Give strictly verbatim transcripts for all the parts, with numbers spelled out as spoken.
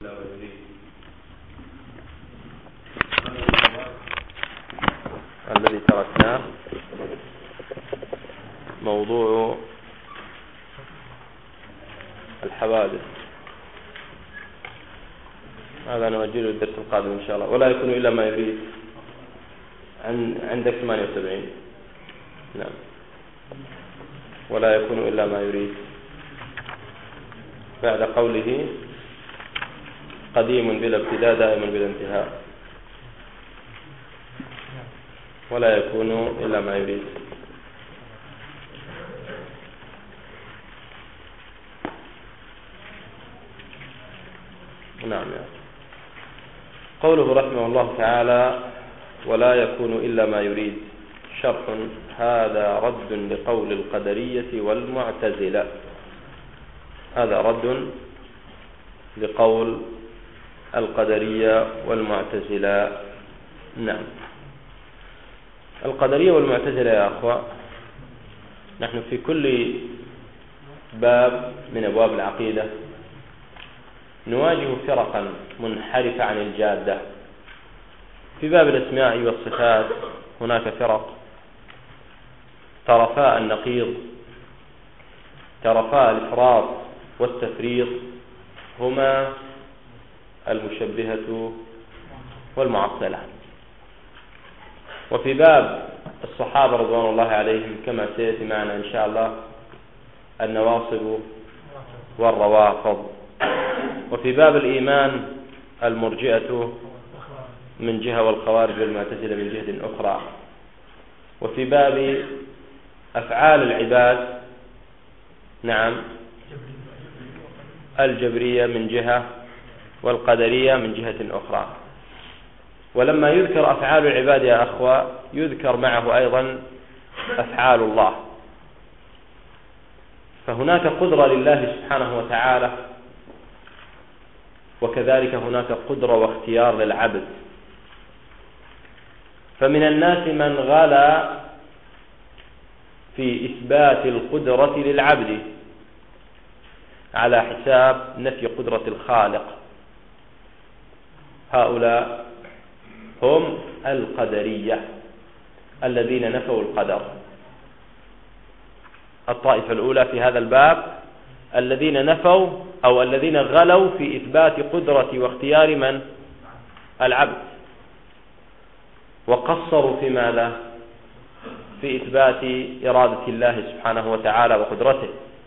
الذي تركناه موضوع الحوادث، هذا نؤجله الدرس القادم إن شاء الله. ولا يكون إلا ما يريد. عندك ثمانية وسبعين. نعم. ولا يكون إلا ما يريد بعد قوله قديم بلا ابتداء دائم بلا انتهاء. ولا يكون إلا ما يريد. نعم. قوله رحمه الله تعالى ولا يكون إلا ما يريد، شرح: هذا رد لقول القدرية والمعتزلة. هذا رد لقول القدرية والمعتزلة. نعم. القدرية والمعتزلة يا أخوة، نحن في كل باب من أبواب العقيدة نواجه فرقا منحرفة عن الجادة. في باب الأسماء والصفات هناك فرق طرفاء النقيض، طرفاء الإفراط والتفريط، هما المشبهة والمعطلة. وفي باب الصحابة رضوان الله عليهم كما سيأتي معنا إن شاء الله النواصب والروافض. وفي باب الإيمان المرجئة من جهة والخوارج والمعتزلة من جهة أخرى. وفي باب أفعال العباد نعم الجبرية من جهة والقدرية من جهة أخرى. ولما يذكر أفعال العباد يا أخوة يذكر معه أيضا أفعال الله. فهناك قدرة لله سبحانه وتعالى، وكذلك هناك قدرة واختيار للعبد. فمن الناس من غلا في إثبات القدرة للعبد على حساب نفي قدرة الخالق. هؤلاء هم القدرية الذين نفوا القدر. الطائفة الأولى في هذا الباب الذين نفوا أو الذين غلوا في إثبات قدرة واختيار من؟ العبد، وقصروا في ماذا؟ في إثبات إرادة الله سبحانه وتعالى وقدرته.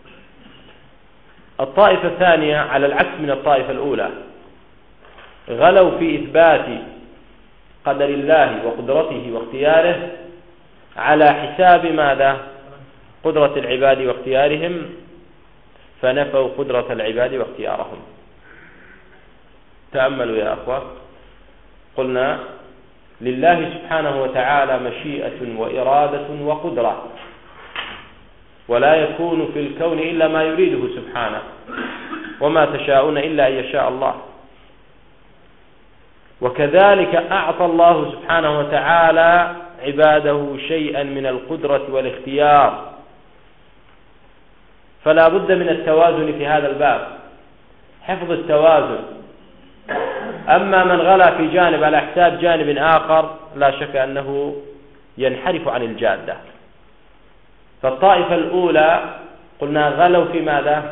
الطائفة الثانية على العكس من الطائفة الأولى، غلوا في إثبات قدر الله وقدرته واختياره على حساب ماذا؟ قدرة العباد واختيارهم، فنفوا قدرة العباد واختيارهم. تأملوا يا أخوة، قلنا لله سبحانه وتعالى مشيئة وإرادة وقدرة، ولا يكون في الكون إلا ما يريده سبحانه، وما تشاءون إلا أن يشاء الله. وكذلك أعطى الله سبحانه وتعالى عباده شيئا من القدرة والاختيار، فلا بد من التوازن في هذا الباب، حفظ التوازن. أما من غلا في جانب على حساب جانب آخر لا شك أنه ينحرف عن الجادة. فالطائفة الأولى قلنا غلوا في ماذا؟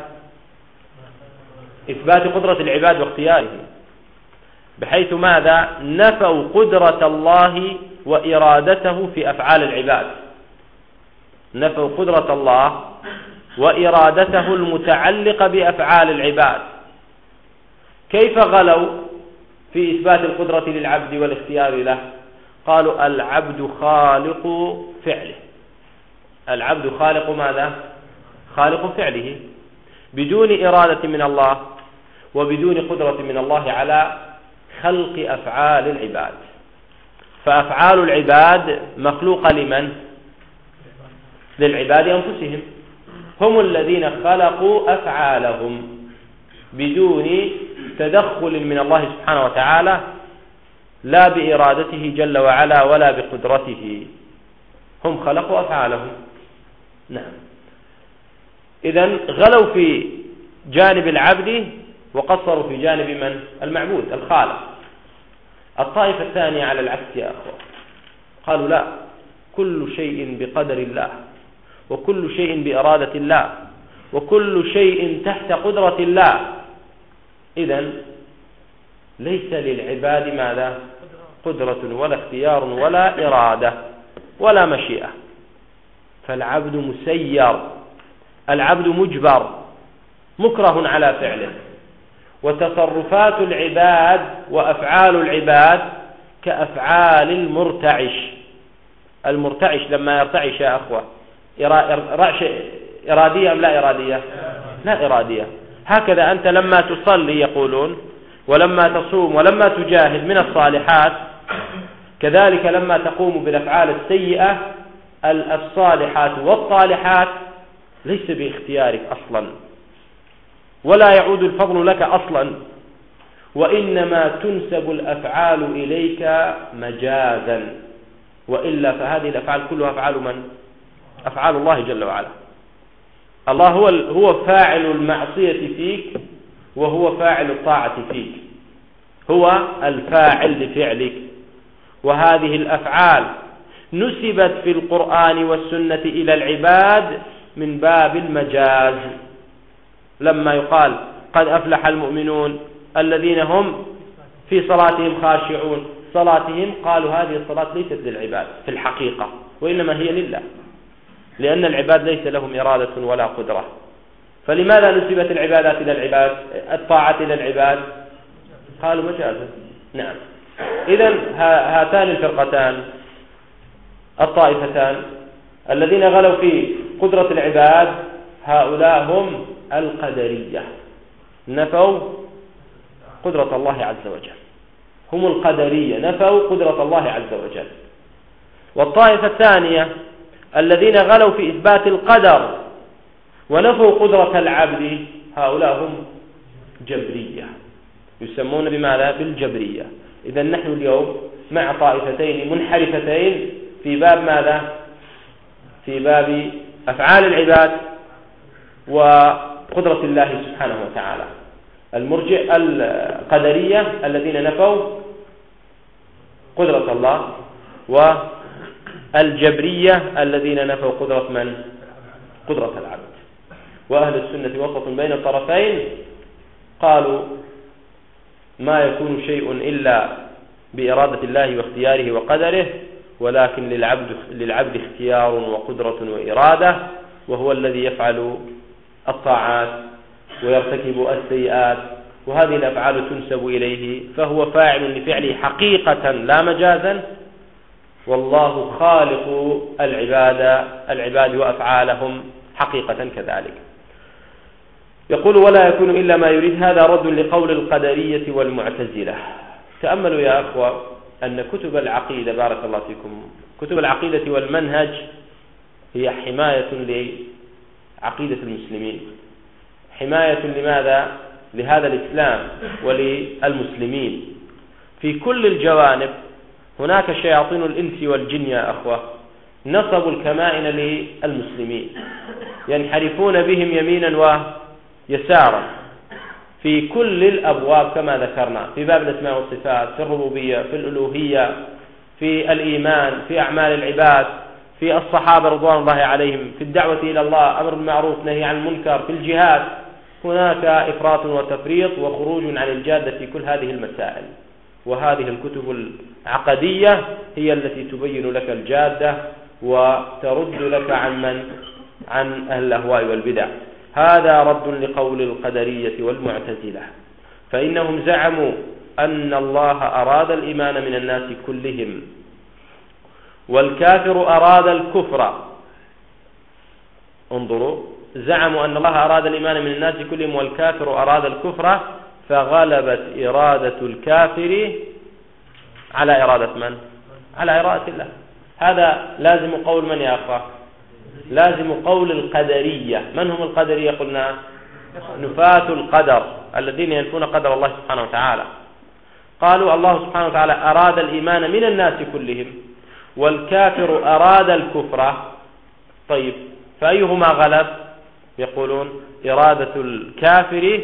إثبات قدرة العباد واختيارهم، بحيث ماذا؟ نفوا قدرة الله وإرادته في أفعال العباد، نفوا قدرة الله وإرادته المتعلقة بأفعال العباد. كيف غلوا في إثبات القدرة للعبد والاختيار له؟ قالوا العبد خالق فعله. العبد خالق ماذا؟ خالق فعله، بدون إرادة من الله وبدون قدرة من الله على خلق أفعال العباد. فأفعال العباد مخلوقة لمن؟ للعباد أنفسهم، هم الذين خلقوا أفعالهم بدون تدخل من الله سبحانه وتعالى، لا بإرادته جل وعلا ولا بقدرته، هم خلقوا أفعالهم. نعم. إذن غلوا في جانب العبد وقصروا في جانب من؟ المعبود الخالق. الطائفة الثانية على العكس يا أخوة، قالوا لا، كل شيء بقدر الله، وكل شيء بإرادة الله، وكل شيء تحت قدرة الله. إذن ليس للعباد ماذا؟ قدرة ولا اختيار ولا إرادة ولا مشيئة، فالعبد مسير، العبد مجبر مكره على فعله. وتصرفات العباد وأفعال العباد كأفعال المرتعش. المرتعش لما يرتعش يا أخوة رعش إرادية أم لا إرادية؟ لا إرادية. هكذا أنت لما تصلي يقولون، ولما تصوم، ولما تجاهد من الصالحات، كذلك لما تقوم بالأفعال السيئة الصالحات والطالحات ليس باختيارك أصلا، ولا يعود الفضل لك أصلا، وإنما تنسب الأفعال إليك مجازا، وإلا فهذه الأفعال كلها أفعال من؟ أفعال الله جل وعلا. الله هو هو فاعل المعصية فيك، وهو فاعل الطاعة فيك، هو الفاعل لفعلك. وهذه الأفعال نسبت في القرآن والسنة إلى العباد من باب المجاز، لما يقال قد أفلح المؤمنون الذين هم في صلاتهم خاشعون، صلاتهم قالوا هذه الصلاة ليست للعباد في الحقيقة، وإنما هي لله، لأن العباد ليس لهم إرادة ولا قدرة. فلماذا نسبت العبادات إلى العباد، الطاعة إلى العباد؟ قالوا مجازا. نعم. إذن هاتان الفرقتان الطائفتان الذين غلوا في قدرة العباد هؤلاء هم القدرية، نفوا قدرة الله عز وجل، هم القدرية، نفوا قدرة الله عز وجل. والطائفة الثانية الذين غلوا في إثبات القدر ونفوا قدرة العبد هؤلاء هم جبرية، يسمون بماذا؟ بالجبرية. إذن نحن اليوم مع طائفتين منحرفتين في باب ماذا؟ في باب أفعال العباد وقدرة الله سبحانه وتعالى. المرجئ القدرية الذين نفوا قدرة الله، والجبرية الذين نفوا قدرة من؟ قدرة العبد. وأهل السنة وسط بين الطرفين، قالوا ما يكون شيء إلا بإرادة الله واختياره وقدره، ولكن للعبد, للعبد اختيار وقدرة وإرادة، وهو الذي يفعل الطاعات ويرتكب السيئات، وهذه الأفعال تنسب إليه، فهو فاعل لفعله حقيقة لا مجازا، والله خالق العباد العباد وأفعالهم حقيقة كذلك. يقول ولا يكون إلا ما يريد. هذا رد لقول القدرية والمعتزلة. تأملوا يا أخوة أن كتب العقيدة، بارك الله فيكم، كتب العقيدة والمنهج هي حماية لعقيدة المسلمين، حماية لماذا؟ لهذا الإسلام وللمسلمين في كل الجوانب. هناك شياطين الإنس والجن يا أخوة نصبوا الكمائن للمسلمين، ينحرفون بهم يمينا ويسارا في كل الأبواب كما ذكرنا، في باب الأسماء والصفات، في الربوبية، في الألوهية، في الإيمان، في أعمال العباد، في الصحابة رضوان الله عليهم، في الدعوة إلى الله، أمر بالمعروف نهي عن المنكر، في الجهاد. هناك إفراط وتفريط وخروج عن الجادة في كل هذه المسائل. وهذه الكتب العقدية هي التي تبين لك الجادة وترد لك عن من؟ عن أهل الأهواء والبدع. هذا رد لقول القدرية والمعتزلة، فإنهم زعموا أن الله أراد الإيمان من الناس كلهم، والكافر أراد الكفر. انظروا، زعموا أن الله أراد الإيمان من الناس كلهم والكافر أراد الكفر، فغلبت إرادة الكافر على إرادة من؟ على إرادة الله. هذا لازم قول من يا أخوة؟ لازم قول القدرية. من هم القدرية؟ قلنا نفاة القدر الذين ينفون قدر الله سبحانه وتعالى. قالوا الله سبحانه وتعالى أراد الإيمان من الناس كلهم والكافر أراد الكفر. طيب، فأيهما غلب؟ يقولون إرادة الكافر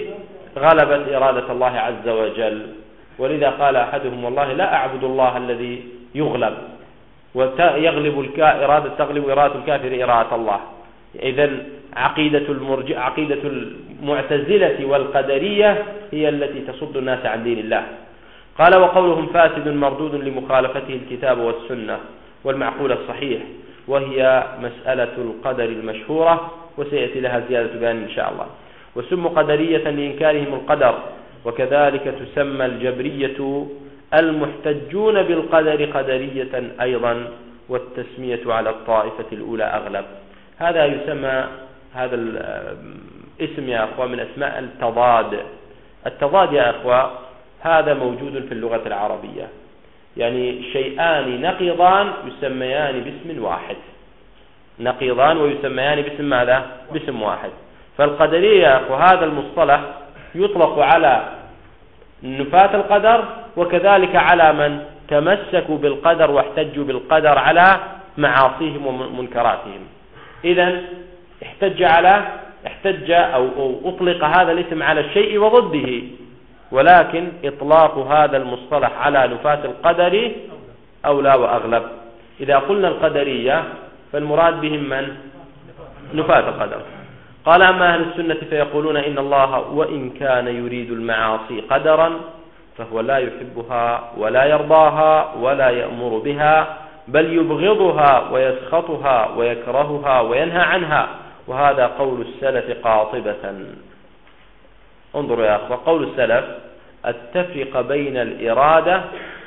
غلبت إرادة الله عز وجل. ولذا قال أحدهم والله لا أعبد الله الذي يغلب ويغلب إرادة تغلب إرادة الكافر إرادة الله. إذن عقيدة المرجع عقيدة المعتزلة والقدرية هي التي تصد الناس عن دين الله. قال وقولهم فاسد مردود لمخالفته الكتاب والسنة والمعقول الصحيح، وهي مسألة القدر المشهورة وسيأتي لها زيادة بيان إن شاء الله. وسموا قدرية لإنكارهم القدر، وكذلك تسمى الجبرية المحتجون بالقدر قدرية أيضا، والتسمية على الطائفة الأولى أغلب. هذا يسمى هذا الاسم يا أخوة من أسماء التضاد. التضاد يا أخوة هذا موجود في اللغة العربية، يعني شيئان نقيضان يسميان باسم واحد، نقيضان ويسميان باسم ماذا؟ باسم واحد. فالقدرية يا أخوة هذا المصطلح يطلق على نفاة القدر، وكذلك على من تمسكوا بالقدر واحتجوا بالقدر على معاصيهم ومنكراتهم. إذن احتج على احتج أو, أو أطلق هذا الاسم على الشيء وضده، ولكن إطلاق هذا المصطلح على نفاة القدر أولى وأغلب. إذا قلنا القدرية فالمراد بهم من؟ نفاة القدر. قال أما أهل السنة فيقولون إن الله وإن كان يريد المعاصي قدرا فهو لا يحبها ولا يرضاها ولا يأمر بها، بل يبغضها ويسخطها ويكرهها وينهى عنها، وهذا قول السلف قاطبة. انظروا يا أخوة، قول السلف التفرق بين الإرادة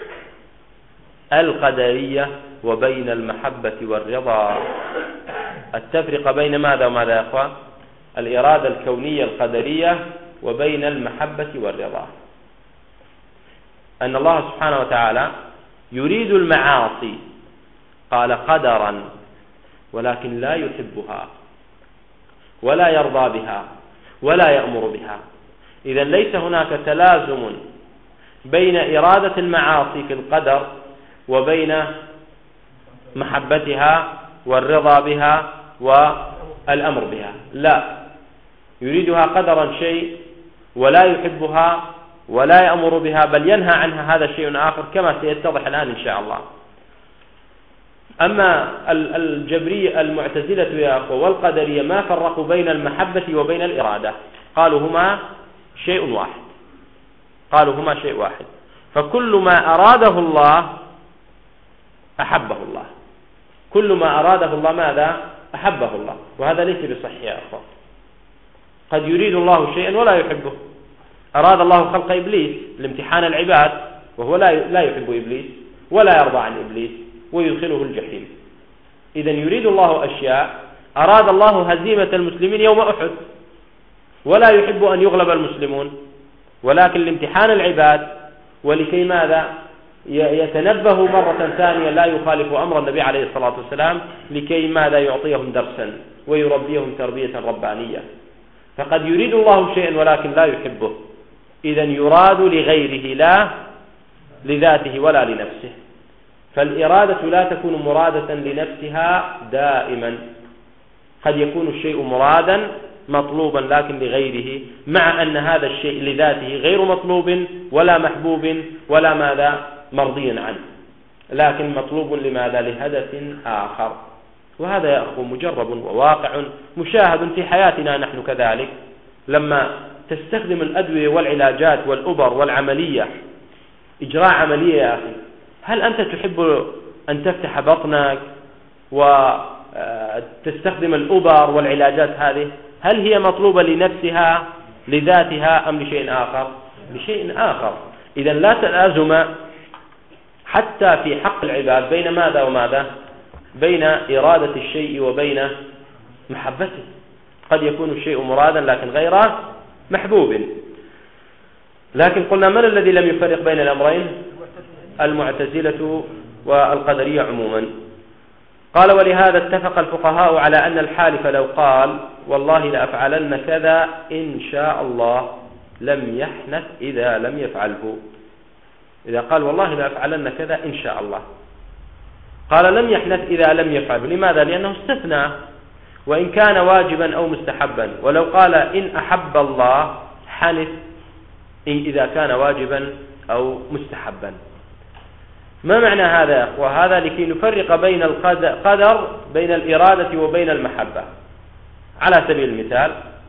القدرية وبين المحبة والرضا. التفرق بين ماذا وماذا يا أخوة؟ الإرادة الكونية القدرية وبين المحبة والرضا. أن الله سبحانه وتعالى يريد المعاصي قال قدرا، ولكن لا يحبها ولا يرضى بها ولا يأمر بها. إذن ليس هناك تلازم بين إرادة المعاصي في القدر وبين محبتها والرضا بها والأمر بها، لا، يريدها قدرا شيء ولا يحبها ولا يأمر بها بل ينهى عنها، هذا شيء آخر كما سيتضح الآن إن شاء الله. أما الجبرية المعتزلة يا أخوة والقدرية ما فرقوا بين المحبة وبين الإرادة، قالوا هما شيء واحد، قالوا هما شيء واحد. فكل ما أراده الله أحبه الله، كل ما أراده الله ماذا؟ أحبه الله، وهذا ليس بصحيح يا أخوة. قد يريد الله شيئا ولا يحبه. أراد الله خلق إبليس لامتحان العباد وهو لا يحب إبليس ولا يرضى عن إبليس ويدخله الجحيم. إذن يريد الله أشياء. أراد الله هزيمة المسلمين يوم أحد ولا يحب أن يغلب المسلمون، ولكن لامتحان العباد ولكي ماذا؟ يتنبه مرة ثانية لا يخالف أمر النبي عليه الصلاة والسلام، لكي ماذا؟ يعطيهم درسا ويربيهم تربية ربانية. فقد يريد الله شيئا ولكن لا يحبه، إذن يراد لغيره لا لذاته ولا لنفسه. فالإرادة لا تكون مرادة لنفسها دائما، قد يكون الشيء مرادا مطلوبا لكن لغيره، مع أن هذا الشيء لذاته غير مطلوب ولا محبوب ولا ماذا؟ مرضي عنه، لكن مطلوب لماذا؟ لهدف آخر. وهذا يا أخو مجرب وواقع مشاهد في حياتنا نحن كذلك. لما تستخدم الأدوية والعلاجات والأبر والعملية، إجراء عملية يا أخي، هل أنت تحب أن تفتح بطنك وتستخدم الأبر والعلاجات هذه؟ هل هي مطلوبة لنفسها لذاتها أم لشيء آخر؟ لشيء آخر. إذن لا تلازم حتى في حق العباد بين ماذا وماذا؟ بين إرادة الشيء وبين محبته. قد يكون الشيء مرادا لكن غير محبوب. لكن قلنا من الذي لم يفرق بين الأمرين؟ المعتزلة والقدرية عموما. قال ولهذا اتفق الفقهاء على أن الحالف لو قال والله لأفعلن كذا إن شاء الله لم يحنث إذا لم يفعله. إذا قال والله لأفعلن كذا إن شاء الله، قال لم يحنث إذا لم يفعله. لماذا؟ لأنه استثنى وإن كان واجبا أو مستحبا. ولو قال إن أحب الله حنث إذا كان واجبا أو مستحبا. ما معنى هذا يا أخوة؟ هذا لكي نفرق بين القدر بين الإرادة وبين المحبة. على سبيل المثال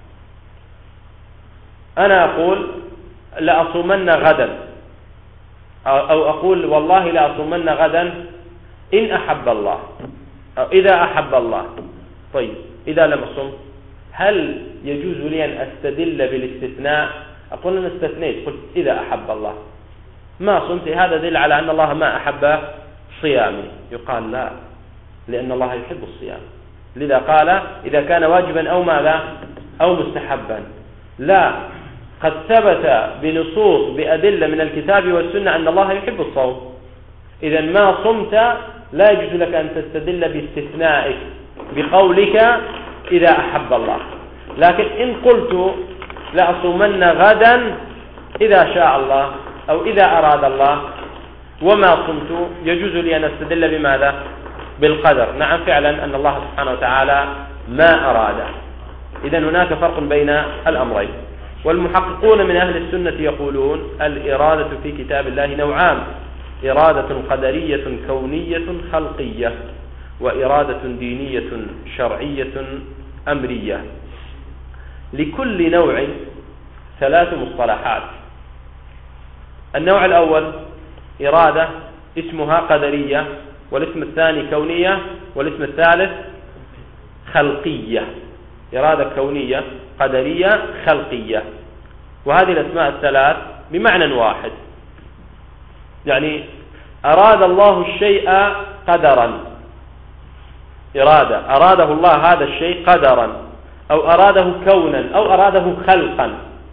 أنا أقول لأصومن غدا، أو أقول والله لأصومن غدا إن أحب الله أو إذا أحب الله. طيب إذا لم أصم هل يجوز لي أن أستدل بالاستثناء؟ أقول أنا استثنيت، قلت إذا أحب الله ما صمت، هذا دل على أن الله ما أحب صيامي. يقال لا، لأن الله يحب الصيام، لذا قال إذا كان واجبا أو ماذا أو مستحبا. لا، قد ثبت بنصوص بأدلة من الكتاب والسنة أن الله يحب الصوم، إذا ما صمت لا يجوز لك أن تستدل باستثنائك بقولك إذا أحب الله. لكن إن قلت لأصومن غدا إذا شاء الله أو إذا أراد الله وما صمت، يجوز لي أن أستدل بماذا؟ بالقدر. نعم فعلا أن الله سبحانه وتعالى ما أراد. إذن هناك فرق بين الأمرين. والمحققون من أهل السنة يقولون الإرادة في كتاب الله نوعان: إرادة قدرية كونية خلقية، وإرادة دينية شرعية أمرية. لكل نوع ثلاث مصطلحات. النوع الأول إرادة اسمها قدرية، والاسم الثاني كونية، والاسم الثالث خلقية. إرادة كونية قدرية خلقية، وهذه الأسماء الثلاث بمعنى واحد، يعني أراد الله الشيء قدرا، إرادة أراده الله هذا الشيء قدرا، أو أراده كونا، أو أراده خلقا.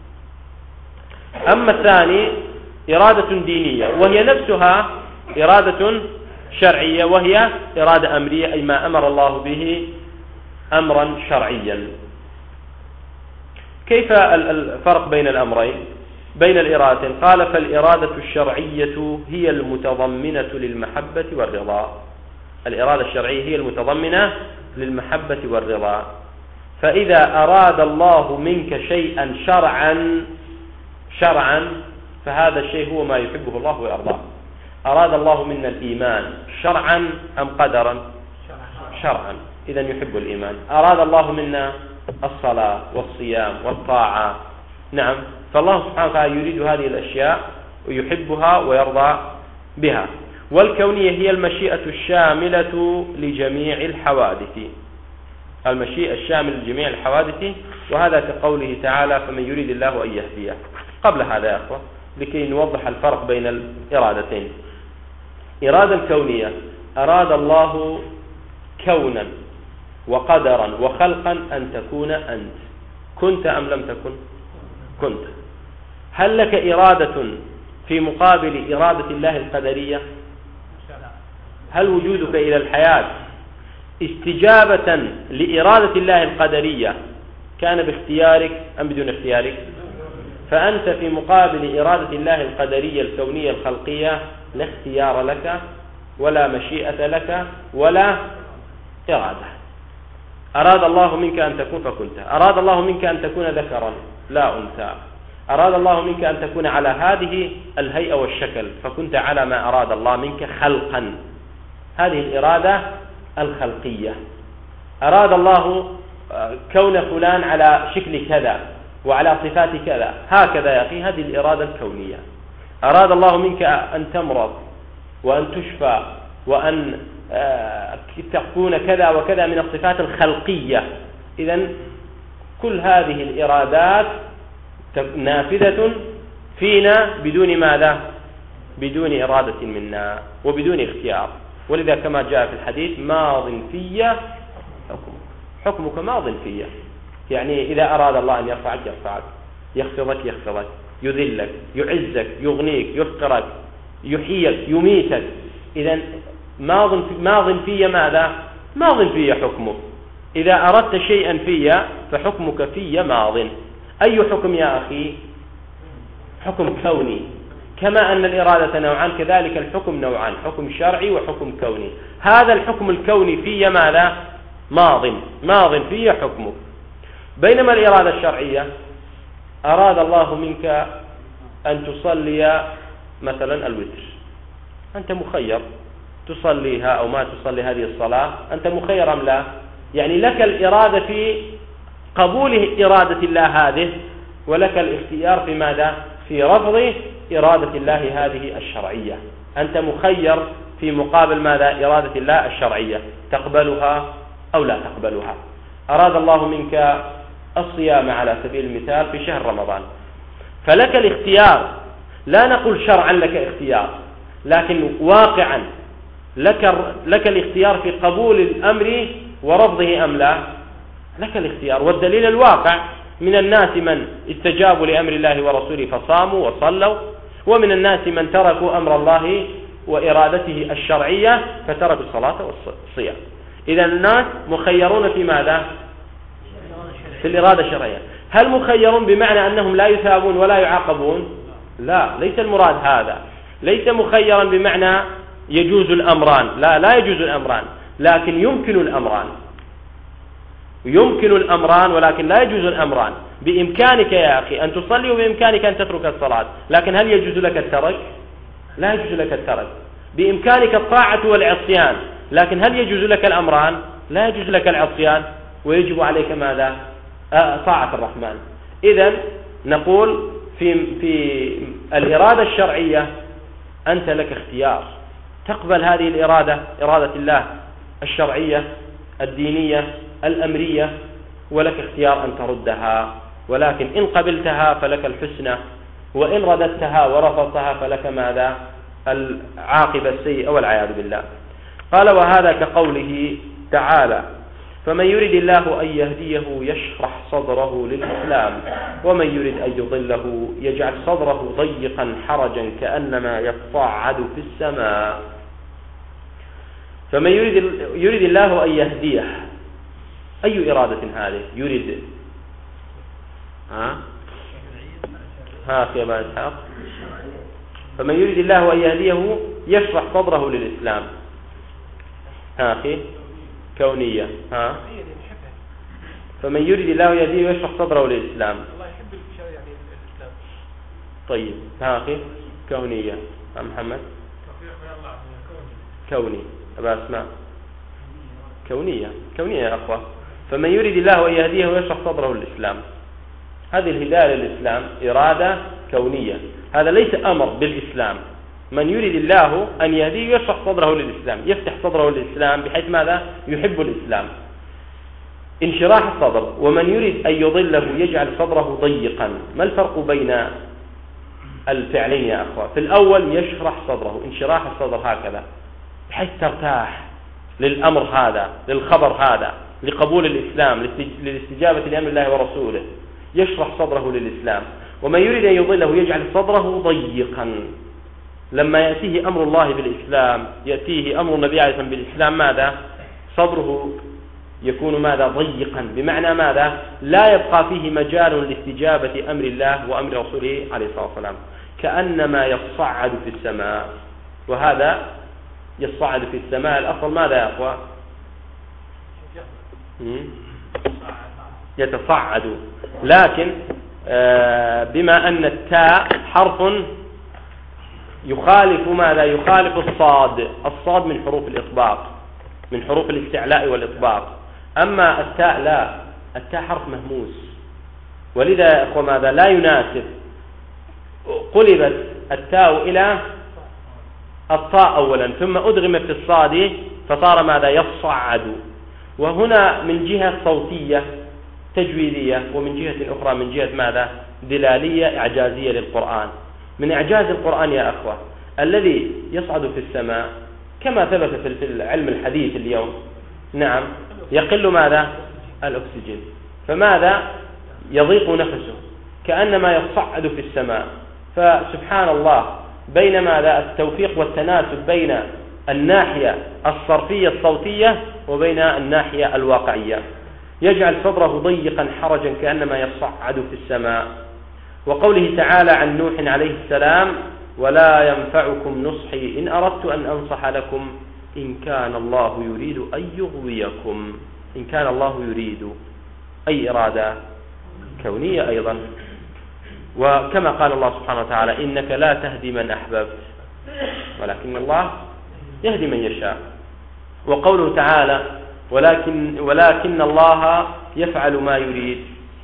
أما الثاني إرادة دينية، وهي نفسها إرادة شرعية، وهي إرادة أمرية، أي ما أمر الله به أمرا شرعيا. كيف الفرق بين الأمرين بين الإرادتين؟ قال فالإرادة الشرعية هي المتضمنة للمحبة والرضا. الإرادة الشرعية هي المتضمنة للمحبة والرضا. فإذا أراد الله منك شيئا شرعا شرعا فهذا الشيء هو ما يحبه الله ويرضاه. أراد الله منا الإيمان شرعا أم قدرا؟ شرعا، إذا يحب الإيمان. أراد الله منا الصلاة والصيام والطاعة، نعم، فالله سبحانه وتعالى يريد هذه الأشياء ويحبها ويرضى بها. والكونية هي المشيئة الشاملة لجميع الحوادث، المشيئة الشاملة لجميع الحوادث، وهذا كقوله تعالى فمن يريد الله أن يهديه. قبل هذا يا أخوة لكي نوضح الفرق بين الإرادتين. إرادة الكونية أراد الله كونا وقدرا وخلقا أن تكون أنت، كنت أم لم تكن؟ كنت. هل لك إرادة في مقابل إرادة الله القدرية؟ هل وجودك إلى الحياة استجابة لإرادة الله القدرية كان باختيارك أم بدون اختيارك؟ فأنت في مقابل إرادة الله القدرية الكونية الخلقية لا اختيار لك ولا مشيئة لك ولا إرادة. أراد الله منك أن تكون فكنت، أراد الله منك أن تكون ذكرا لا أنثى، أراد الله منك أن تكون على هذه الهيئة والشكل فكنت على ما أراد الله منك خلقا. هذه الإرادة الخلقية. أراد الله كون فلان على شكل كذا وعلى صفات كذا، هكذا يا أخي، هذه الإرادة الكونية. أراد الله منك أن تمرض وأن تشفى وأن تكون كذا وكذا من الصفات الخلقية. إذن كل هذه الإرادات نافذة فينا بدون ماذا؟ بدون إرادة منا وبدون اختيار. ولذا كما جاء في الحديث ماض في حكمك، حكمك ماض في، يعني إذا أراد الله أن يرفعك يرفعك، يخفضك يخفضك، يذلك، يعزك، يغنيك، يفقرك، يحييك، يميتك. إذن ماض ماض في ماذا؟ ماض في حكمك. إذا أردت شيئا في فحكمك في ماض. أي حكم يا أخي؟ حكم كوني. كما أن الإرادة نوعان كذلك الحكم نوعان، حكم شرعي وحكم كوني. هذا الحكم الكوني في ماذا؟ ماض، ماض في حكمك. بينما الإرادة الشرعية أراد الله منك أن تصلي مثلا الوتر، أنت مخير تصليها أو ما تصلي هذه الصلاة، أنت مخير أم لا؟ يعني لك الإرادة في قبول إرادة الله هذه، ولك الاختيار في ماذا؟ في رفض إرادة الله هذه الشرعية. أنت مخير في مقابل ماذا؟ إرادة الله الشرعية، تقبلها أو لا تقبلها. أراد الله منك الصيام على سبيل المثال في شهر رمضان، فلك الاختيار، لا نقول شرعا لك اختيار، لكن واقعا لك, لك الاختيار في قبول الأمر ورفضه أم لا؟ لك الاختيار. والدليل الواقع من الناس من استجابوا لأمر الله ورسوله فصاموا وصلوا، ومن الناس من تركوا أمر الله وإرادته الشرعية فتركوا الصلاة والصيام. إذا الناس مخيرون في ماذا؟ في الإرادة الشرعية. هل مخيرون بمعنى أنهم لا يثابون ولا يعاقبون؟ لا، ليس المراد هذا. ليس مخيرا بمعنى يجوز الأمران، لا لا يجوز الأمران، لكن يمكن الأمران، يمكن الأمران ولكن لا يجوز الأمران. بإمكانك يا أخي أن تصلي وبإمكانك أن تترك الصلاة، لكن هل يجوز لك الترك؟ لا يجوز لك الترك. بإمكانك الطاعة والعصيان، لكن هل يجوز لك الأمران؟ لا يجوز لك العصيان، ويجب عليك ماذا؟ طاعة الرحمن. إذن نقول في في الإرادة الشرعية أنت لك اختيار، تقبل هذه الإرادة، إرادة الله الشرعية الدينية الأمرية، ولك اختيار أن تردها، ولكن إن قبلتها فلك الحسنى، وإن رددتها ورفضتها فلك ماذا؟ العاقبة السيئة والعياذ بالله. قال: وهذا كقوله تعالى: فمن يرد الله أن يهديه يشرح صدره للإسلام ومن يرد أن يضله يجعل صدره ضيقا حرجا كأنما يصعد في السماء. فمن يرد, يرد الله أن يهديه، أي إرادة هذه؟ يريد ها ها يا أبا إسحاق. فمن يريد الله أن يهديه يشرح صدره للإسلام، ها أخي كونية. ها فمن يريد الله أن يهديه يشرح صدره للإسلام. طيب ها أخي كونية. ها محمد كوني. أبا أسماء كونية. كونية يا أخوة. فمن يريد الله أن يهديه ويشرح صدره للإسلام، هذه الهداية للإسلام إرادة كونية، هذا ليس أمر بالإسلام. من يريد الله أن يهديه يشرح صدره للإسلام، يفتح صدره للإسلام بحيث ماذا؟ يحب الإسلام، انشراح الصدر. ومن يريد أن يضله يجعل صدره ضيقا. ما الفرق بين الفعلين يا أخوة؟ في الأول يشرح صدره، انشراح الصدر هكذا بحيث ترتاح للأمر هذا، للخبر هذا، لقبول الإسلام، للاستجابة لأمر الله ورسوله، يشرح صدره للإسلام. ومن يريد أن يضله يجعل صدره ضيقا. لما يأتيه أمر الله بالإسلام، يأتيه أمر النبي عليه الصلاة والسلام بالإسلام، ماذا؟ صدره يكون ماذا؟ ضيقا، بمعنى ماذا؟ لا يبقى فيه مجال لاستجابة أمر الله وأمر رسوله عليه الصلاة والسلام، كأنما يصعد في السماء. وهذا يصعد في السماء الأصل ماذا يا أخوة؟ يتصعد، لكن بما أن التاء حرف يخالف ماذا؟ يخالف الصاد. الصاد من حروف الإطباق، من حروف الاستعلاء والإطباق، أما التاء لا، التاء حرف مهموس، ولذا يا أخوة ماذا؟ لا يناسب. قلبت التاء إلى الطاء أولا ثم أدغمت في الصاد فصار ماذا؟ يصعد. وهنا من جهة صوتية تجويدية، ومن جهة أخرى من جهة ماذا؟ دلالية إعجازية للقرآن. من إعجاز القرآن يا أخوة الذي يصعد في السماء كما ثبت في العلم الحديث اليوم، نعم، يقل ماذا؟ الأكسجين، فماذا؟ يضيق نفسه كأنما يصعد في السماء. فسبحان الله، بين ماذا؟ التوفيق والتناسب بين الناحية الصرفية الصوتية وبين الناحية الواقعية. يجعل صدره ضيقا حرجا كأنما يصعد في السماء. وقوله تعالى عن نوح عليه السلام: ولا ينفعكم نصحي إن أردت أن أنصح لكم إن كان الله يريد أن يغويكم. إن كان الله يريد، أي إرادة كونية أيضا. وكما قال الله سبحانه وتعالى إنك لا تهدي من أحببت ولكن الله يهدي من يشاء. وقوله تعالى ولكن, ولكن الله يفعل ما يريد.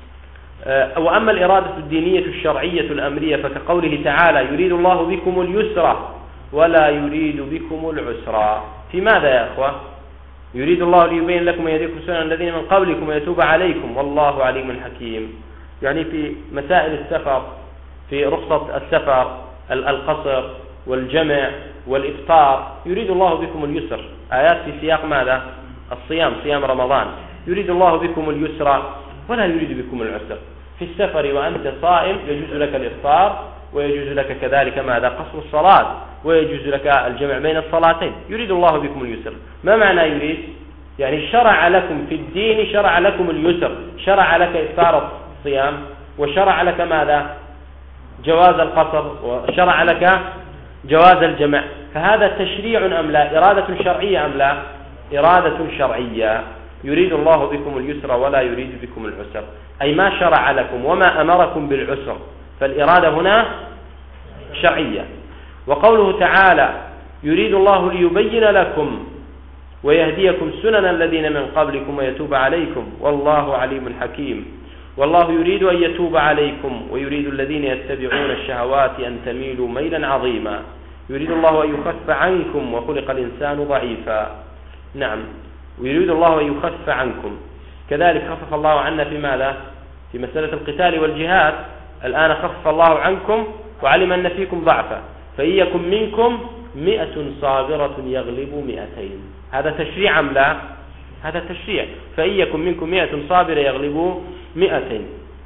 وأما الإرادة الدينية الشرعية الأمرية فكقوله تعالى يريد الله بكم اليسر ولا يريد بكم العسر. في ماذا يا أخوة؟ يريد الله ليبين لكم ويهديكم سنن الذين من قبلكم ويتوب عليكم والله عليم حكيم. يعني في مسائل السفر، في رخصة السفر، القصر والجمع والإفطار يريد الله بكم اليسر. آيات في سياق ماذا؟ الصيام، صيام رمضان. يريد الله بكم اليسر ولا يريد بكم العسر. في السفر وأنت صائم يجوز لك الإفطار ويجوز لك كذلك ماذا؟ قصر الصلاة، ويجوز لك الجمع بين الصلاتين. يريد الله بكم اليسر. ما معنى يريد؟ يعني شرع لكم في الدين، شرع لكم اليسر، شرع لك إفطار الصيام، وشرع لك ماذا؟ جواز القصر، وشرع لك جواز الجمع. فهذا تشريع أم لا؟ إرادة شرعية أم لا؟ إرادة شرعية. يريد الله بكم اليسر ولا يريد بكم العسر، أي ما شرع لكم وما أمركم بالعسر، فالإرادة هنا شرعية. وقوله تعالى يريد الله ليبين لكم ويهديكم سنن الذين من قبلكم ويتوب عليكم والله عليم حكيم. والله يريد أن يتوب عليكم ويريد الذين يتبعون الشهوات أن تميلوا ميلا عظيما. يريد الله أن يخف عنكم وخلق الإنسان ضعيفا. نعم، ويريد الله أن يخف عنكم. كذلك خفف الله عنا في ماذا؟ في مسألة القتال والجهاد. الآن خفف الله عنكم وعلم أن فيكم ضعفا فإن يكن منكم مئة صابرة يغلب مئتين. هذا تشريع أم لا؟ هذا تشريع. فإن يكن منكم مئة صابرة يغلب مئتين.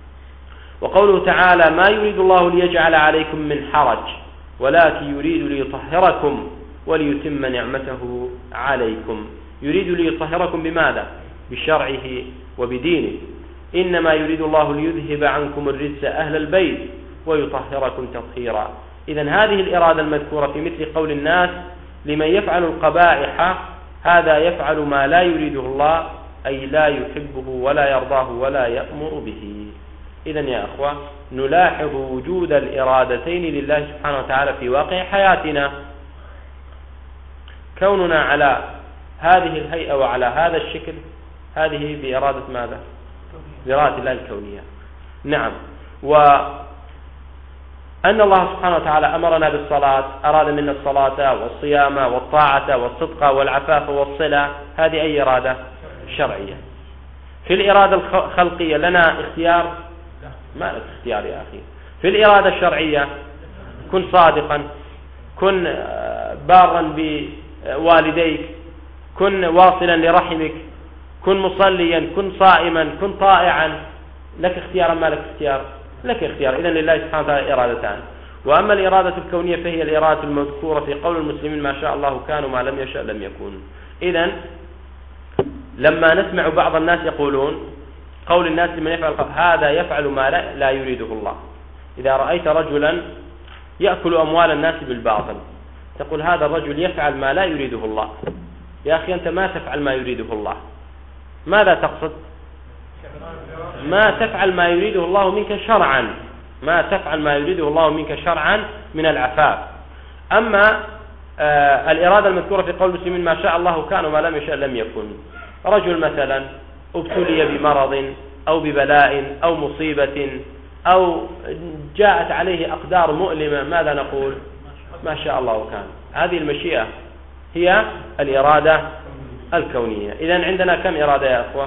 وقوله تعالى ما يريد الله ليجعل عليكم من حرج ولكن يريد ليطهركم وليتم نعمته عليكم. يريد ليطهركم بماذا؟ بشرعه وبدينه. إنما يريد الله ليذهب عنكم الرجس أهل البيت ويطهركم تطهيرا. إذن هذه الإرادة المذكورة في مثل قول الناس لمن يفعل القبائح هذا يفعل ما لا يريده الله، أي لا يحبه ولا يرضاه ولا يأمر به. إذن يا أخوة نلاحظ وجود الإرادتين لله سبحانه وتعالى في واقع حياتنا. كوننا على هذه الهيئة وعلى هذا الشكل هذه بإرادة ماذا؟ بإرادة الله الكونية. نعم. وأن الله سبحانه وتعالى أمرنا بالصلاة، أراد منا الصلاة والصيام والطاعة والصدق والعفاف والصلة، هذه أي إرادة؟ شرعية. في الإرادة الخلقية لنا اختيار؟ ما لك اختيار يا أخي. في الإرادة الشرعية كن صادقا، كن بارا بوالديك، كن واصلا لرحمك، كن مصليا، كن صائما، كن طائعا. لك اختيار ما لك اختيار؟ لك اختيار. إذن لله سبحانه وتعالى إرادتان. وأما الإرادة الكونية فهي الإرادة المذكورة في قول المسلمين ما شاء الله كان وما لم يشاء لم يكون. إذن لما نسمع بعض الناس يقولون قول الناس لمن يفعل هذا يفعل ما لا, لا يريده الله. إذا رأيت رجلا يأكل أموال الناس بالباطل تقول هذا الرجل يفعل ما لا يريده الله. يا أخي أنت ما تفعل ما يريده الله. ماذا تقصد؟ ما تفعل ما يريده الله منك شرعا، ما تفعل ما يريده الله منك شرعا من العفاف. أما آه الإرادة المذكورة في قول المسلمين ما شاء الله كان وما لم يشاء لم يكن. رجل مثلا ابتلي بمرض أو ببلاء أو مصيبة أو جاءت عليه أقدار مؤلمة، ماذا نقول؟ ما شاء الله كان. هذه المشيئة هي الإرادة الكونية. إذن عندنا كم إرادة يا أخوة؟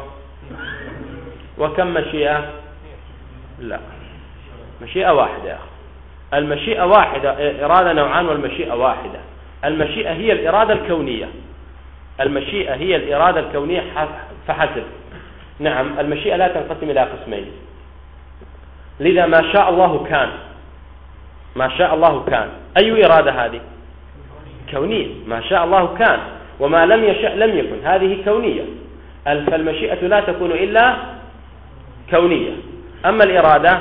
وكم مشيئة؟ لا، مشيئة واحدة يا أخوة. المشيئة واحدة. إرادة نوعان والمشيئة واحدة. المشيئة هي الإرادة الكونية، المشيئة هي الإرادة الكونية فحسب. نعم، المشيئة لا تنقسم إلى قسمين. لذا ما شاء الله كان، ما شاء الله كان. أي إرادة هذه؟ كونية. ما شاء الله كان وما لم يشاء لم يكن، هذه كونية. فالمشيئة لا تكون إلا كونية. أما الإرادة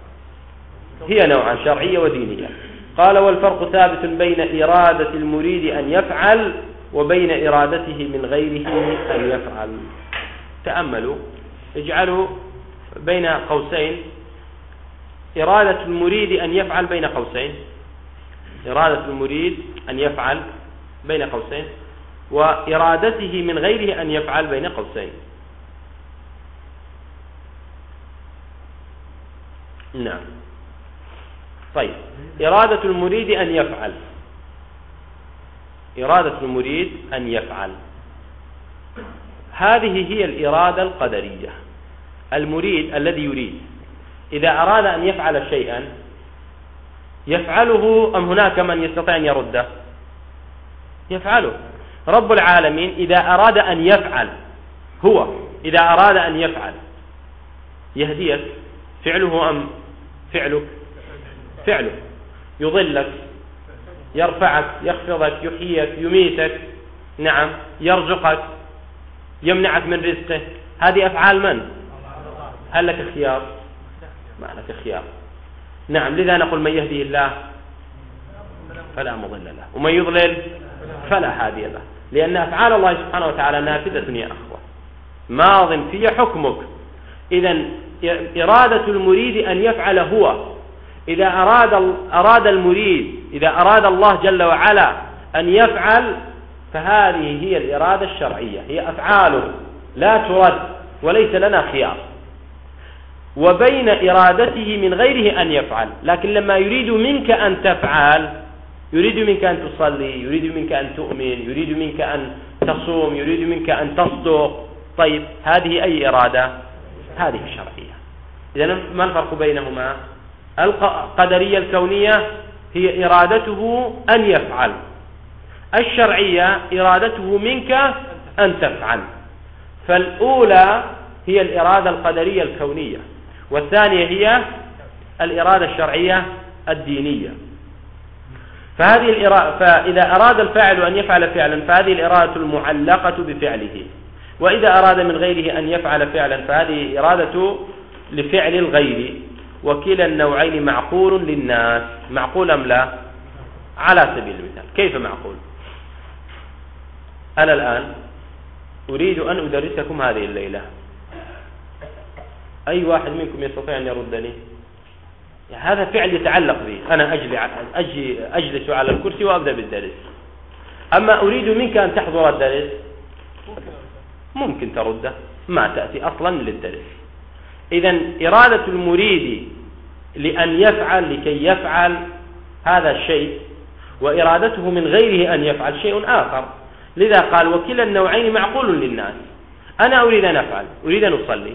هي نوعان شرعية ودينية. قال والفرق ثابت بين إرادة المريد أن يفعل وبين إرادته من غيره أن يفعل. تأملوا، اجعلوا بين قوسين إرادة المريد أن يفعل بين قوسين، إرادة المريد أن يفعل بين قوسين، وإرادته من غيره أن يفعل بين قوسين. نعم. طيب، إرادة المريد أن يفعل، إرادة المريد أن يفعل هذه هي الإرادة القدرية. المريد الذي يريد إذا أراد أن يفعل شيئا يفعله، أم هناك من يستطيع أن يرده؟ يفعله. رب العالمين إذا أراد أن يفعل، هو إذا أراد أن يفعل يهديك، فعله أم فعلك؟ فعله. يضلك، يرفعك، يخفضك، يحييك، يميتك، نعم، يرزقك، يمنعك من رزقه، هذه أفعال من؟ هل لك خيار؟ ما لك خيار. نعم، لذا نقول من يهديه الله فلا مضل له، ومن يضلل فلا هادي له، لأن أفعال الله سبحانه وتعالى نافذة يا أخوة، ماض في حكمك. إذن إرادة المريد أن يفعل هو، إذا أراد أراد المريد إذا أراد الله جل وعلا أن يفعل فهذه هي الإرادة الشرعية، هي أفعاله لا ترد وليس لنا خيار. وبين إرادته من غيره أن يفعل، لكن لما يريد منك أن تفعل، يريد منك أن تصلي، يريد منك أن تؤمن، يريد منك أن تصوم، يريد منك أن تصدق، طيب هذه أي إرادة؟ هذه الشرعية. إذن ما الفرق بينهما؟ القدرية الكونية هي إرادته أن يفعل، الشرعية إرادته منك أن تفعل. فالأولى هي الإرادة القدرية الكونية، والثانية هي الإرادة الشرعية الدينية. فهذه الإرادة، فإذا أراد الفاعل أن يفعل فعلا فهذه الإرادة المعلقة بفعله، وإذا أراد من غيره أن يفعل فعلا فهذه إرادة لفعل الغير. وكلا النوعين معقول للناس. معقول أم لا؟ على سبيل المثال، كيف معقول؟ أنا الآن أريد أن أدرسكم هذه الليلة، أي واحد منكم يستطيع أن يردني؟ يعني هذا فعل يتعلق بي، أنا أجي أجلس على الكرسي وأبدأ بالدرس. أما أريد منك أن تحضر الدرس، ممكن ترده، ما تأتي أصلا للدرس. إذن إرادة المريد لأن يفعل لكي يفعل هذا الشيء، وإرادته من غيره أن يفعل شيء آخر. لذا قال وكلا النوعين معقول للناس. أنا أريد أن أفعل، أريد أن أصلي،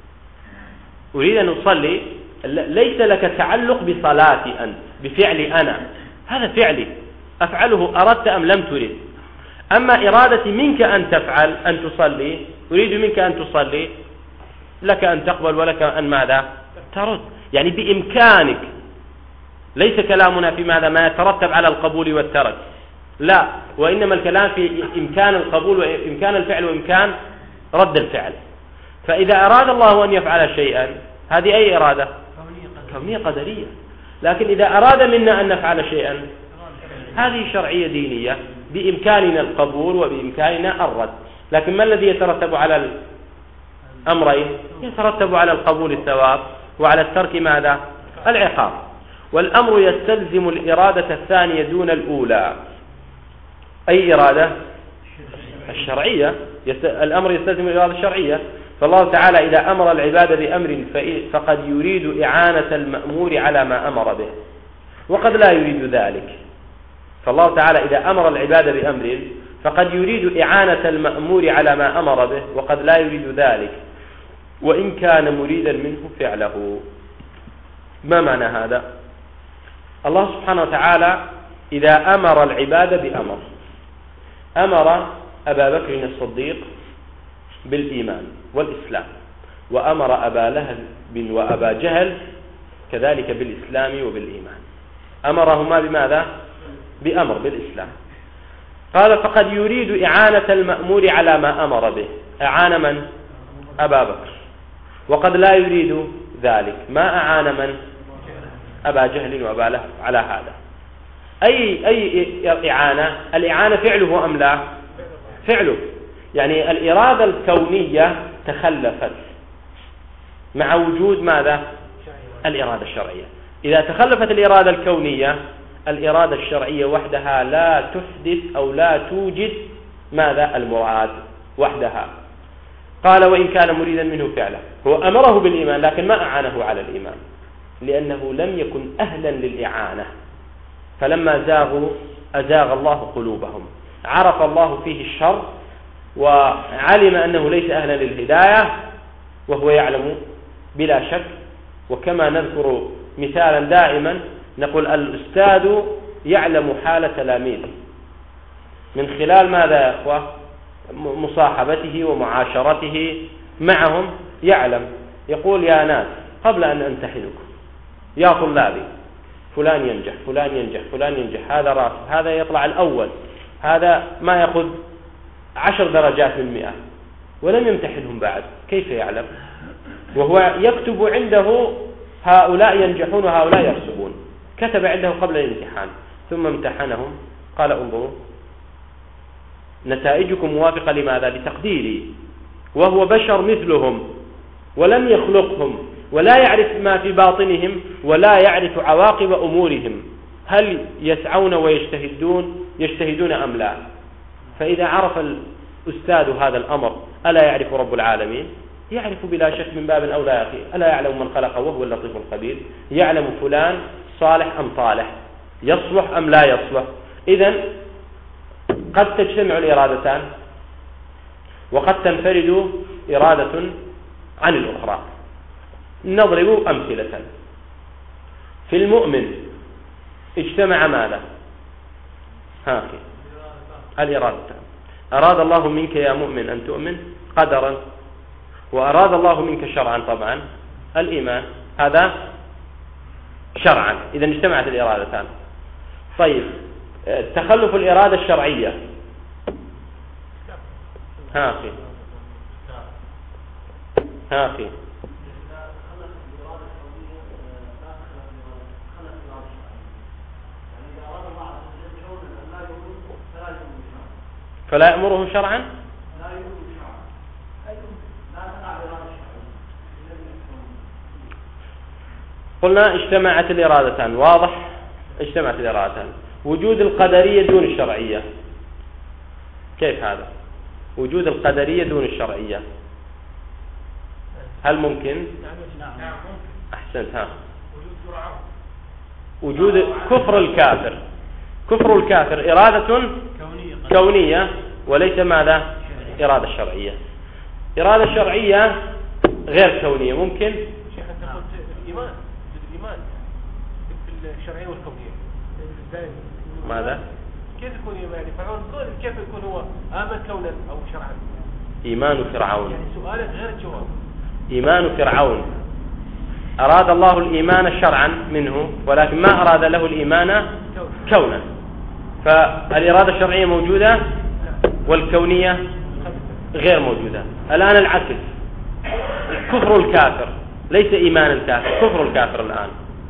أريد أن أصلي، ليس لك تعلق بصلاتي أنت، بفعلي أنا، هذا فعلي أفعله أردت أم لم تريد. أما إرادتي منك أن تفعل، أن تصلي، أريد منك أن تصلي، لك أن تقبل ولك أن ماذا؟ ترد. يعني بإمكانك، ليس كلامنا في ماذا؟ ما يترتب على القبول والترك، لا، وإنما الكلام في إمكان القبول وإمكان الفعل وإمكان رد الفعل. فإذا أراد الله أن يفعل شيئا هذه أي إرادة؟ كونية قدرية. لكن إذا أراد منا أن نفعل شيئا هذه شرعية دينية، بإمكاننا القبول وبإمكاننا الرد. لكن ما الذي يترتب على الأمرين؟ يترتب على القبول الثواب، وعلى الترك ماذا؟ العقاب. والأمر يستلزم الإرادة الثانية دون الأولى. أي إرادة؟ الشرعية. الأمر يستلزم الإرادة الشرعية. فالله تعالى إذا أمر العباد بأمر فقد يريد إعانة المأمور على ما أمر به، وقد لا يريد ذلك. فالله تعالى إذا أمر العباد بأمر فقد يريد إعانة المأمور على ما أمر به، وقد لا يريد ذلك وإن كان مريدا منه فعله. ما معنى هذا؟ الله سبحانه وتعالى إذا أمر العباد بأمر، أمر أبا بكر الصديق بالإيمان والإسلام، وأمر أبا لهب وأبا جهل كذلك بالإسلام وبالإيمان. أمرهما بماذا؟ بأمر بالإسلام. قال فقد يريد إعانة المأمور على ما أمر به. أعان من؟ أبا بكر. وقد لا يريد ذلك. ما أعان من؟ أبا جهل وأبا لهب على هذا. أي أي إعانة؟ الإعانة فعله أم لا؟ فعله. يعني الإرادة الكونية تخلفت مع وجود ماذا؟ الإرادة الشرعية. إذا تخلفت الإرادة الكونية، الإرادة الشرعية وحدها لا تحدث أو لا توجد ماذا؟ المراد وحدها. قال وإن كان مريدا منه فعله، هو أمره بالإيمان لكن ما أعانه على الإيمان لأنه لم يكن أهلا للإعانة، فلما زاغوا أزاغ الله قلوبهم، عرف الله فيه الشر وعلم أنه ليس أهلا للهداية وهو يعلم بلا شك. وكما نذكر مثالا دائما نقول الأستاذ يعلم حال تلاميذه من خلال ماذا يا أخوة؟ مصاحبته ومعاشرته معهم، يعلم يقول يا ناس قبل أن أمتحنكم يا طلابي فلان ينجح فلان ينجح فلان ينجح، هذا راسب، هذا يطلع الأول، هذا ما يأخذ عشر درجات من مئة ولم يمتحنهم بعد، كيف يعلم؟ وهو يكتب عنده هؤلاء ينجحون وهؤلاء يرسبون، كتب عنده قبل الامتحان ثم امتحنهم قال انظروا نتائجكم موافقة لماذا؟ لتقديري، وهو بشر مثلهم ولم يخلقهم ولا يعرف ما في باطنهم ولا يعرف عواقب أمورهم، هل يسعون ويجتهدون يجتهدون أم لا؟ فإذا عرف الأستاذ هذا الأمر ألا يعرف رب العالمين؟ يعرف بلا شك من باب أولى يا أخي. ألا يعلم من خلق وهو اللطيف الخبير؟ يعلم فلان صالح أم طالح، يصلح أم لا يصلح. إذن قد تجتمع الإرادتان وقد تنفرد إرادة عن الأخرى. نضرب أمثلة. في المؤمن اجتمع ماذا؟ ها الإرادتان. أراد الله منك يا مؤمن أن تؤمن قدرا، وأراد الله منك شرعا طبعا الإيمان، هذا شرعا. إذا اجتمعت الإرادتان. طيب تخلف الإرادة الشرعية، ها أخي ها أخي فلا يأمره شرعا. قلنا اجتمعت الإرادتان، واضح؟ اجتمعت الإرادتان. وجود القدرية دون الشرعية، كيف هذا؟ وجود القدرية دون الشرعية هل ممكن؟ أحسنت. ها وجود كفر الكافر. كفر الكافر إرادة كونية وليس ماذا؟ إرادة شرعية. إرادة شرعية غير كونية ممكن؟ شيخ أنت قلت الإيمان الإيمان في الشرعية والكونية ماذا؟ كيف يكون إيمان؟ فرعون كيف يكون هو آمن كونا أو شرعا؟ إيمان فرعون يعني سؤالك غير الجواب. إيمان فرعون أراد الله الإيمان شرعا منه ولكن ما أراد له الإيمان كونا، فالإرادة الشرعية موجودة والكونية غير موجودة. الآن العكس، كفر الكافر ليس إيمان الكافر، كفر الكافر الآن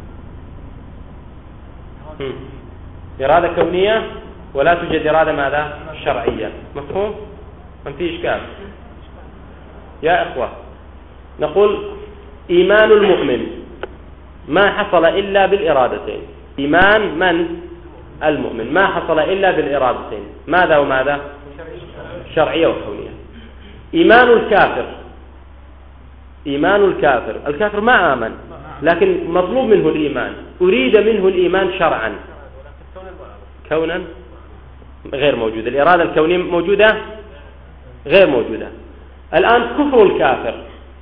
إرادة كونية ولا توجد إرادة ماذا؟ شرعية. مفهوم؟ ما في إشكال يا إخوة. نقول إيمان المؤمن ما حصل إلا بالإرادتين. إيمان من؟ المؤمن ما حصل إلا بالإرادتين، ماذا وماذا؟ شرعية وكونية. إيمان الكافر إيمان الكافر الكافر ما آمن لكن مطلوب منه الإيمان، أريد منه الإيمان شرعا، كونا غير موجود. الإرادة الكونية موجودة غير موجودة. الآن كفر الكافر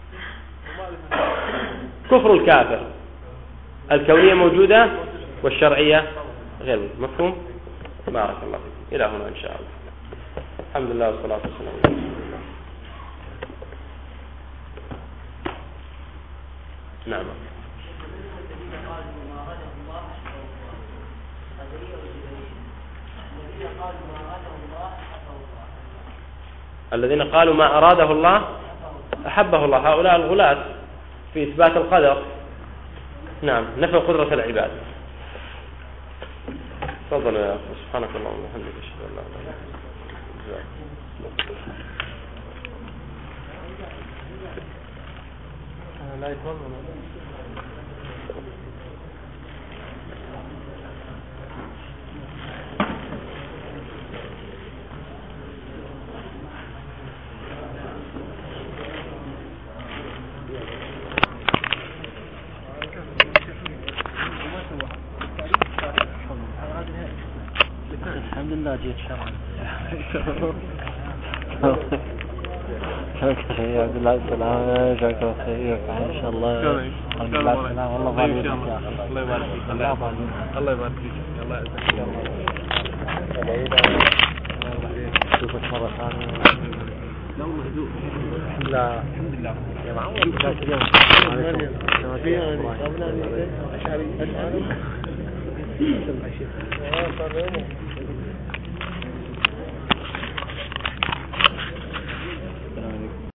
كفر الكافر الكونية موجودة والشرعية غير موجودة. مفهوم؟ بارك الله فيك. إلى هنا إن شاء الله. الحمد لله والصلاة والسلام على رسول الله. نعم. الذين قالوا ما أراده الله أحبه الله، هؤلاء الغلاة في إثبات القدر. نعم، نفي قدرة العباد. تفضل يا أخي. سبحانك اللهم وبحمدك أشهد أن لا إله إلا أنت. لا يفضل الحمد لله جيت شرعا. شكرا يا عبد الله السلام، شكرا خيرك ان شاء الله. الحمد لله السلام، والله بارك فيك. الله يبارك فيك. الله يبارك فيك. الله يعزك. اشوفك مرة ثانية. لا والله هدوء. الحمد لله. الحمد لله يا معود ذاك اليوم. عليكم.